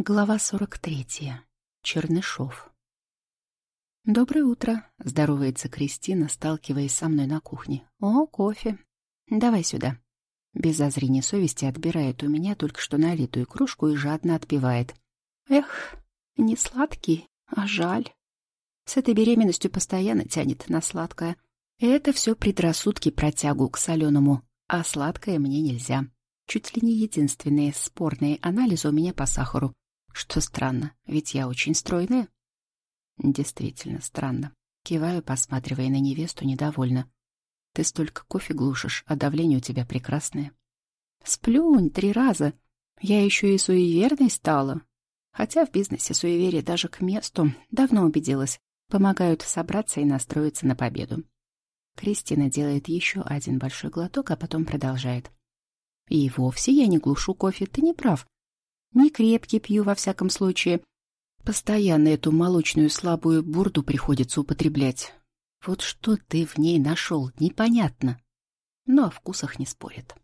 Глава 43. Чернышов. «Доброе утро», — здоровается Кристина, сталкиваясь со мной на кухне. «О, кофе. Давай сюда». Без зазрения совести отбирает у меня только что налитую кружку и жадно отпивает. «Эх, не сладкий, а жаль. С этой беременностью постоянно тянет на сладкое. Это все предрассудки про тягу к соленому, а сладкое мне нельзя. Чуть ли не единственные спорные анализы у меня по сахару. Что странно, ведь я очень стройная». Действительно странно. Киваю, посматривая на невесту недовольно. «Ты столько кофе глушишь, а давление у тебя прекрасное». «Сплюнь 3 раза. Я еще и суеверной стала. Хотя в бизнесе суеверие даже к месту, давно убедилась, помогают собраться и настроиться на победу». Кристина делает еще один большой глоток, а потом продолжает. «И вовсе я не глушу кофе, ты не прав. Не крепкий пью, во всяком случае. Постоянно эту молочную слабую бурду приходится употреблять. Вот что ты в ней нашел, непонятно. Но о вкусах не спорят».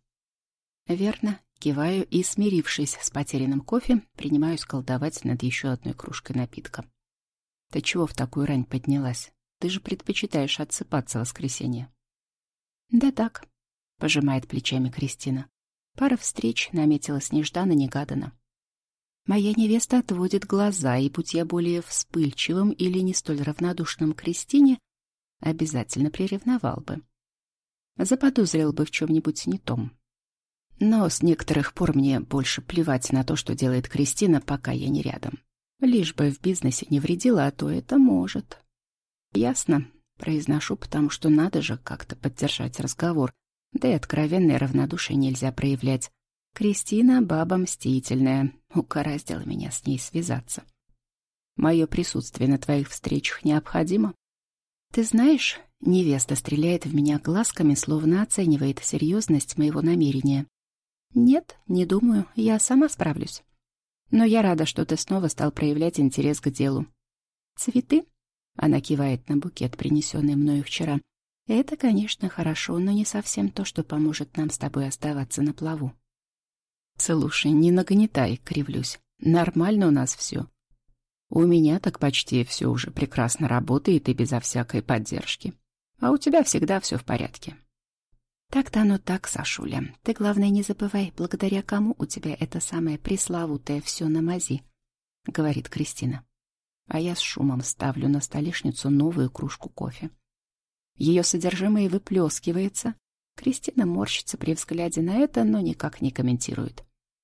Верно, киваю и, смирившись с потерянным кофе, принимаюсь колдовать над еще одной кружкой напитка. «Ты чего в такую рань поднялась? Ты же предпочитаешь отсыпаться в воскресенье». «Да так», — пожимает плечами Кристина. «Пара встреч наметилась нежданно-негаданно. Моя невеста отводит глаза, и будь я более вспыльчивым или не столь равнодушным к Кристине, обязательно приревновал бы. Заподозрил бы в чем-нибудь не том. Но с некоторых пор мне больше плевать на то, что делает Кристина, пока я не рядом. Лишь бы в бизнесе не вредила, а то это может». «Ясно», — произношу, потому что надо же как-то поддержать разговор, да и откровенное равнодушие нельзя проявлять. Кристина — баба мстительная, угораздило меня с ней связаться. «Мое присутствие на твоих встречах необходимо?» «Ты знаешь, невеста стреляет в меня глазками, словно оценивает серьезность моего намерения. Нет, не думаю, я сама справлюсь. Но я рада, что ты снова стал проявлять интерес к делу. Цветы?» Она кивает на букет, принесенный мною вчера. «Это, конечно, хорошо, но не совсем то, что поможет нам с тобой оставаться на плаву». «Слушай, не нагнетай», — кривлюсь. «Нормально у нас все. У меня так почти все уже прекрасно работает и безо всякой поддержки. А у тебя всегда все в порядке». «Так-то оно так, Сашуля. Ты, главное, не забывай, благодаря кому у тебя это самое пресловутое все на мази», — говорит Кристина. А я с шумом ставлю на столешницу новую кружку кофе. Ее содержимое выплескивается. Кристина морщится при взгляде на это, но никак не комментирует.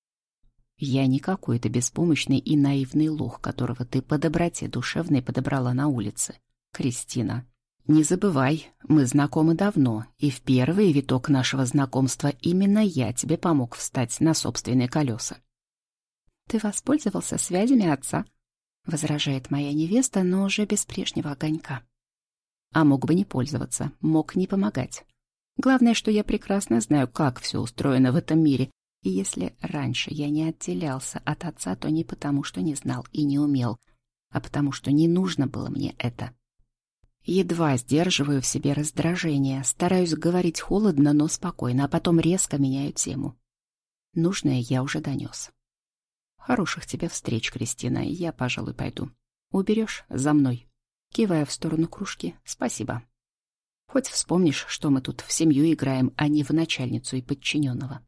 «Я не какой-то беспомощный и наивный лох, которого ты по доброте душевной подобрала на улице. Кристина, не забывай, мы знакомы давно, и в первый виток нашего знакомства именно я тебе помог встать на собственные колеса». «Ты воспользовался связями отца», — возражает моя невеста, но уже без прежнего огонька. «А мог бы не пользоваться, мог не помогать. Главное, что я прекрасно знаю, как все устроено в этом мире, и если раньше я не отделялся от отца, то не потому, что не знал и не умел, а потому, что не нужно было мне это. Едва сдерживаю в себе раздражение, стараюсь говорить холодно, но спокойно, а потом резко меняю тему. Нужное я уже донес. Хороших тебе встреч, Кристина, я, пожалуй, пойду. Уберешь за мной?» Кивая в сторону кружки. «Спасибо. Хоть вспомнишь, что мы тут в семью играем, а не в начальницу и подчиненного».